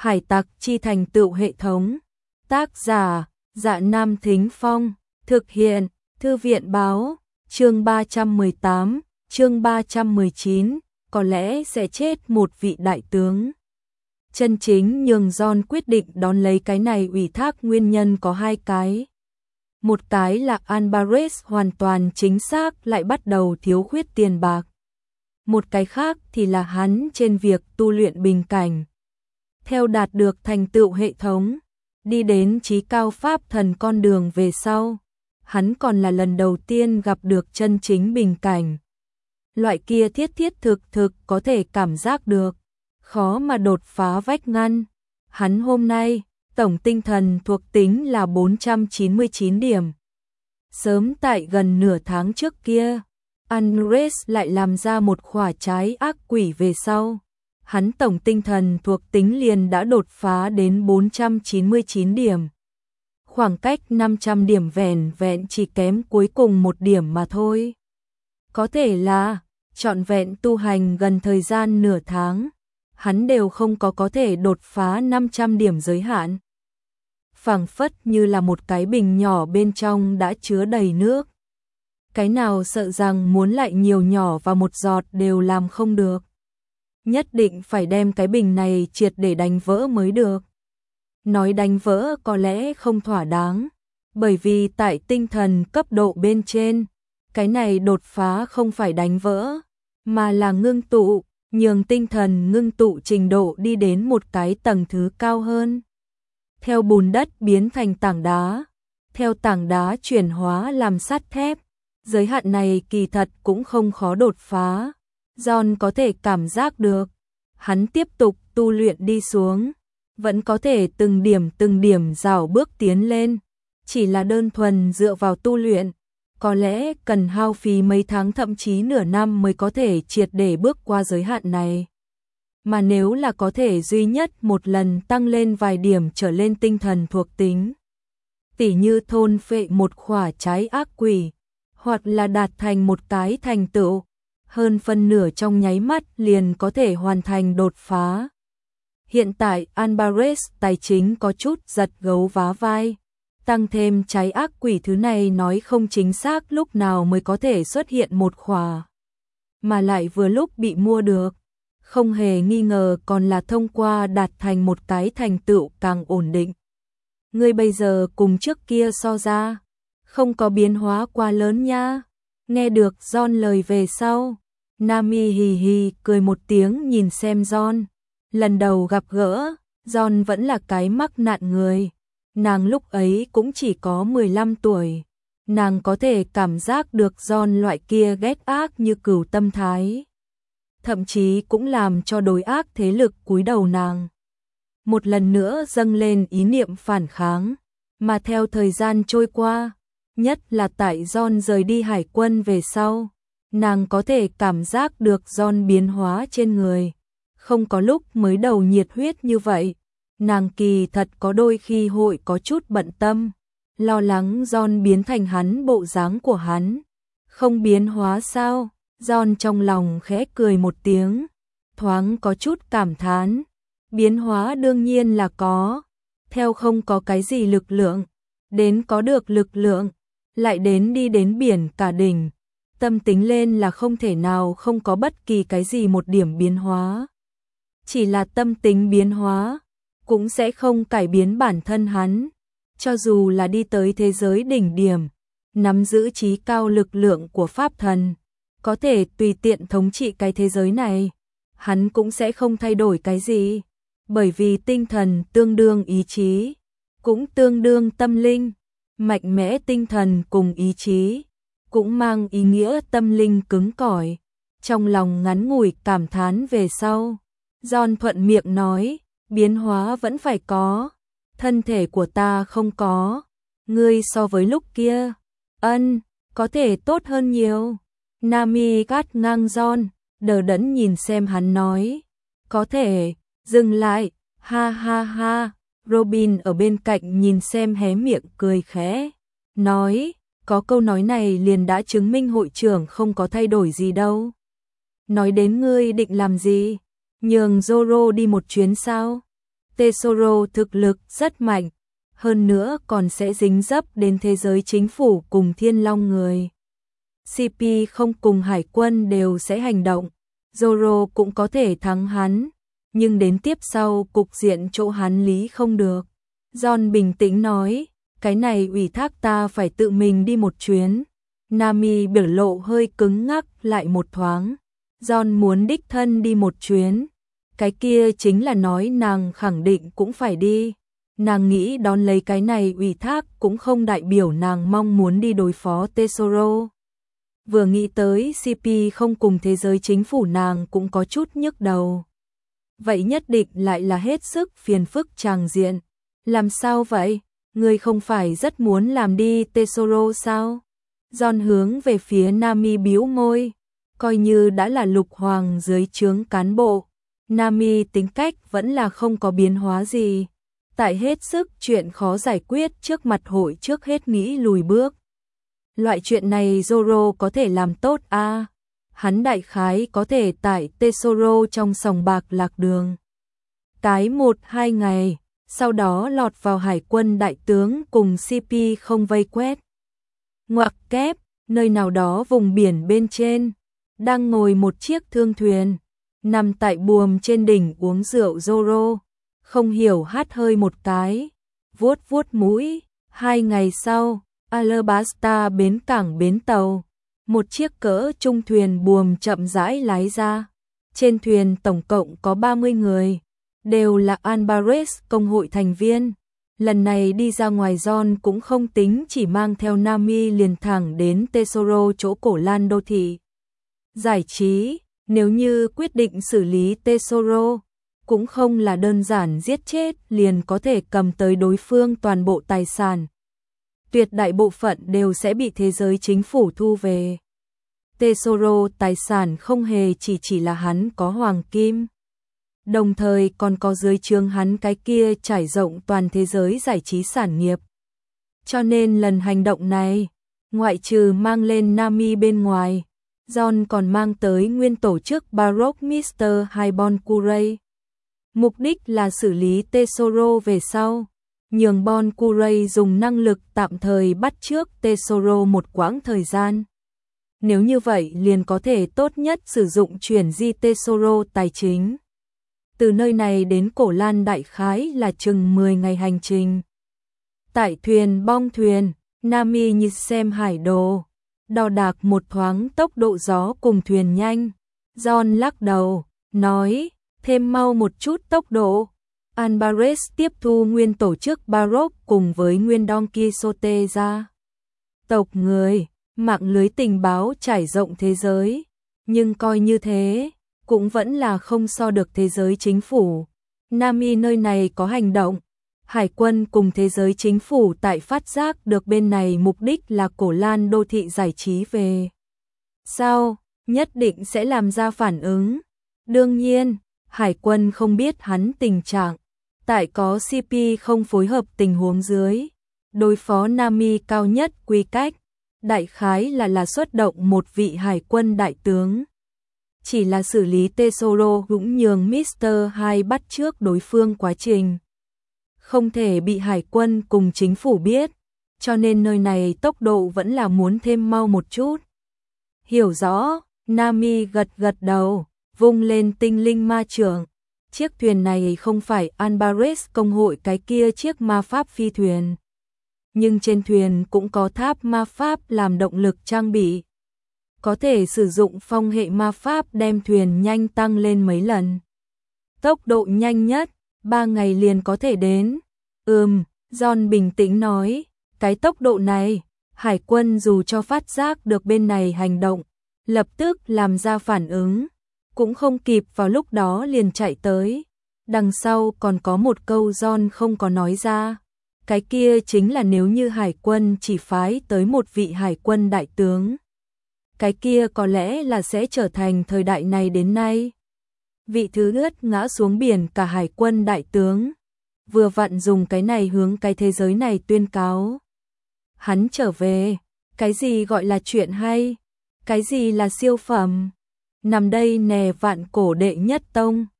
Hải tặc chi thành tựu hệ thống. Tác giả, Dạ Nam Thính Phong. Thực hiện, Thư viện Báo. Chương 318, chương 319, có lẽ sẽ chết một vị đại tướng. Chân chính nhường John quyết định đón lấy cái này ủy thác nguyên nhân có hai cái. Một cái là Alvarez hoàn toàn chính xác lại bắt đầu thiếu khuyết tiền bạc. Một cái khác thì là hắn trên việc tu luyện bình cảnh. Theo đạt được thành tựu hệ thống, đi đến chí cao pháp thần con đường về sau, hắn còn là lần đầu tiên gặp được chân chính bình cảnh. Loại kia thiết thực có thể cảm giác được, khó mà đột phá vách ngăn. Hắn hôm nay, tổng tinh thần thuộc tính là 499 điểm. Sớm tại gần nửa tháng trước kia, Alvarez lại làm ra một khỏa trái ác quỷ về sau. Hắn tổng tinh thần thuộc tính liền đã đột phá đến 499 điểm. Khoảng cách 500 điểm vẹn vẹn chỉ kém cuối cùng một điểm mà thôi. Có thể là, trọn vẹn tu hành gần thời gian nửa tháng, hắn đều không có thể đột phá 500 điểm giới hạn. Phảng phất như là một cái bình nhỏ bên trong đã chứa đầy nước. Cái nào sợ rằng muốn lại nhiều nhỏ và một giọt đều làm không được. Nhất định phải đem cái bình này triệt để đánh vỡ mới được. Nói đánh vỡ có lẽ không thỏa đáng, bởi vì tại tinh thần cấp độ bên trên, cái này đột phá không phải đánh vỡ, mà là ngưng tụ, nhường tinh thần ngưng tụ trình độ đi đến một cái tầng thứ cao hơn. Theo bùn đất biến thành tảng đá, theo tảng đá chuyển hóa làm sắt thép, giới hạn này kỳ thật cũng không khó đột phá. John có thể cảm giác được, hắn tiếp tục tu luyện đi xuống, vẫn có thể từng điểm rào bước tiến lên, chỉ là đơn thuần dựa vào tu luyện, có lẽ cần hao phí mấy tháng thậm chí nửa năm mới có thể triệt để bước qua giới hạn này. Mà nếu là có thể duy nhất một lần tăng lên vài điểm trở lên tinh thần thuộc tính, tỉ như thôn phệ một khỏa trái ác quỷ, hoặc là đạt thành một cái thành tựu, hơn phân nửa trong nháy mắt liền có thể hoàn thành đột phá. Hiện tại Alvarez tài chính có chút giật gấu vá vai, tăng thêm trái ác quỷ thứ này nói không chính xác lúc nào mới có thể xuất hiện một khỏa, mà lại vừa lúc bị mua được, không hề nghi ngờ còn là thông qua đạt thành một cái thành tựu càng ổn định. Ngươi bây giờ cùng trước kia so ra, không có biến hóa quá lớn nha. Nghe được John lời về sau, Nami hì hì cười một tiếng nhìn xem John. Lần đầu gặp gỡ, John vẫn là cái mắc nạn người. Nàng lúc ấy cũng chỉ có 15 tuổi. Nàng có thể cảm giác được John loại kia ghét ác như cừu tâm thái. Thậm chí cũng làm cho đối ác thế lực cúi đầu nàng. Một lần nữa dâng lên ý niệm phản kháng. Mà theo thời gian trôi qua, nhất là tại John rời đi hải quân về sau, nàng có thể cảm giác được John biến hóa trên người. Không có lúc mới đầu nhiệt huyết như vậy, nàng kỳ thật có đôi khi hội có chút bận tâm, lo lắng John biến thành hắn bộ dáng của hắn. Không biến hóa sao? John trong lòng khẽ cười một tiếng, thoáng có chút cảm thán. Biến hóa đương nhiên là có, theo không có cái gì lực lượng, đến có được lực lượng, lại đến đi đến biển cả đỉnh. Tâm tính lên là không thể nào không có bất kỳ cái gì một điểm biến hóa. Chỉ là tâm tính biến hóa, cũng sẽ không cải biến bản thân hắn. Cho dù là đi tới thế giới đỉnh điểm, nắm giữ chí cao lực lượng của pháp thần, có thể tùy tiện thống trị cái thế giới này, hắn cũng sẽ không thay đổi cái gì. Bởi vì tinh thần tương đương ý chí, cũng tương đương tâm linh. Mạnh mẽ tinh thần cùng ý chí, cũng mang ý nghĩa tâm linh cứng cỏi. Trong lòng ngắn ngủi cảm thán về sau, John thuận miệng nói, biến hóa vẫn phải có, thân thể của ta không có, ngươi so với lúc kia, có thể tốt hơn nhiều. Nami gắt ngang John, đờ đẫn nhìn xem hắn nói, có thể, dừng lại, ha ha ha. Robin ở bên cạnh nhìn xem hé miệng cười khẽ, nói, có câu nói này liền đã chứng minh hội trưởng không có thay đổi gì đâu. Nói đến ngươi định làm gì? Nhường Zoro đi một chuyến sao? Tesoro thực lực rất mạnh, hơn nữa còn sẽ dính dấp đến thế giới chính phủ cùng Thiên Long người. CP không cùng hải quân đều sẽ hành động, Zoro cũng có thể thắng hắn, nhưng đến tiếp sau cục diện chỗ hắn lý không được. John bình tĩnh nói, cái này ủy thác ta phải tự mình đi một chuyến. Nami biểu lộ hơi cứng ngắc lại một thoáng. John muốn đích thân đi một chuyến. Cái kia chính là nói nàng khẳng định cũng phải đi. Nàng nghĩ đón lấy cái này ủy thác cũng không đại biểu nàng mong muốn đi đối phó Tesoro. Vừa nghĩ tới CP không cùng thế giới chính phủ nàng cũng có chút nhức đầu. Vậy nhất định lại là hết sức phiền phức tràng diện. Làm sao vậy? Ngươi không phải rất muốn làm đi Tesoro sao? John hướng về phía Nami bĩu môi. Coi như đã là lục hoàng dưới trướng cán bộ, Nami tính cách vẫn là không có biến hóa gì. Tại hết sức chuyện khó giải quyết trước mặt hội trước hết nghĩ lùi bước. Loại chuyện này Zoro có thể làm tốt a. Hắn đại khái có thể tại Tesoro trong sòng bạc lạc đường. Cái 1-2 ngày, sau đó lọt vào hải quân đại tướng cùng CP không vây quét. Ngoặc kép, nơi nào đó vùng biển bên trên, đang ngồi một chiếc thương thuyền, nằm tại buồm trên đỉnh uống rượu Zoro, không hiểu hắt hơi một cái, vuốt vuốt mũi. 2 ngày sau, Alabasta bến cảng bến tàu, một chiếc cỡ trung thuyền buồm chậm rãi lái ra. Trên thuyền tổng cộng có 30 người, đều là Albares công hội thành viên. Lần này đi ra ngoài John cũng không tính chỉ mang theo Nami liền thẳng đến Tesoro chỗ cổ lan đô thị. Giải trí, nếu như quyết định xử lý Tesoro, cũng không là đơn giản giết chết liền có thể cầm tới đối phương toàn bộ tài sản. Tuyệt đại bộ phận đều sẽ bị thế giới chính phủ thu về. Tesoro tài sản không hề chỉ là hắn có hoàng kim. Đồng thời còn có dưới trướng hắn cái kia trải rộng toàn thế giới giải trí sản nghiệp. Cho nên lần hành động này, ngoại trừ mang lên Nami bên ngoài, John còn mang tới nguyên tổ chức Baroque Mr. Bon Curray. Mục đích là xử lý Tesoro về sau, nhường Bon Curray dùng năng lực tạm thời bắt chước Tesoro một quãng thời gian. Nếu như vậy liền có thể tốt nhất sử dụng chuyển di Tesoro tài chính. Từ nơi này đến cổ lan đại khái là chừng 10 ngày hành trình. Tại thuyền bong thuyền, Nami như xem hải đồ, đo đạc một thoáng tốc độ gió cùng thuyền nhanh. John lắc đầu, nói, thêm mau một chút tốc độ. Albares tiếp thu nguyên tổ chức Baroque cùng với nguyên Don Quixote ra. Tộc người, mạng lưới tình báo trải rộng thế giới, nhưng coi như thế, cũng vẫn là không so được thế giới chính phủ. Nami nơi này có hành động, hải quân cùng thế giới chính phủ tại phát giác được bên này mục đích là cổ lan đô thị giải trí về. Sao, nhất định sẽ làm ra phản ứng. Đương nhiên, hải quân không biết hắn tình trạng, tại có CP không phối hợp tình huống dưới. Đối phó Nami cao nhất quy cách, đại khái là xuất động một vị hải quân đại tướng. Chỉ là xử lý Tesoro cũng nhường Mr. Hai bắt trước đối phương quá trình. Không thể bị hải quân cùng chính phủ biết, cho nên nơi này tốc độ vẫn là muốn thêm mau một chút. Hiểu rõ, Nami gật gật đầu, vung lên tinh linh ma chưởng. Chiếc thuyền này không phải Albares công hội cái kia chiếc ma pháp phi thuyền. Nhưng trên thuyền cũng có tháp ma pháp làm động lực trang bị. Có thể sử dụng phong hệ ma pháp đem thuyền nhanh tăng lên mấy lần. Tốc độ nhanh nhất, 3 ngày liền có thể đến. John bình tĩnh nói, cái tốc độ này, hải quân dù cho phát giác được bên này hành động, lập tức làm ra phản ứng, cũng không kịp vào lúc đó liền chạy tới. Đằng sau còn có một câu John không có nói ra, cái kia chính là nếu như hải quân chỉ phái tới một vị hải quân đại tướng, cái kia có lẽ là sẽ trở thành thời đại này đến nay vị thứ ướt ngã xuống biển cả hải quân đại tướng, vừa vặn dùng cái này hướng cái thế giới này tuyên cáo. Hắn trở về, cái gì gọi là chuyện hay, cái gì là siêu phẩm, nằm đây nè vạn cổ đệ nhất tông.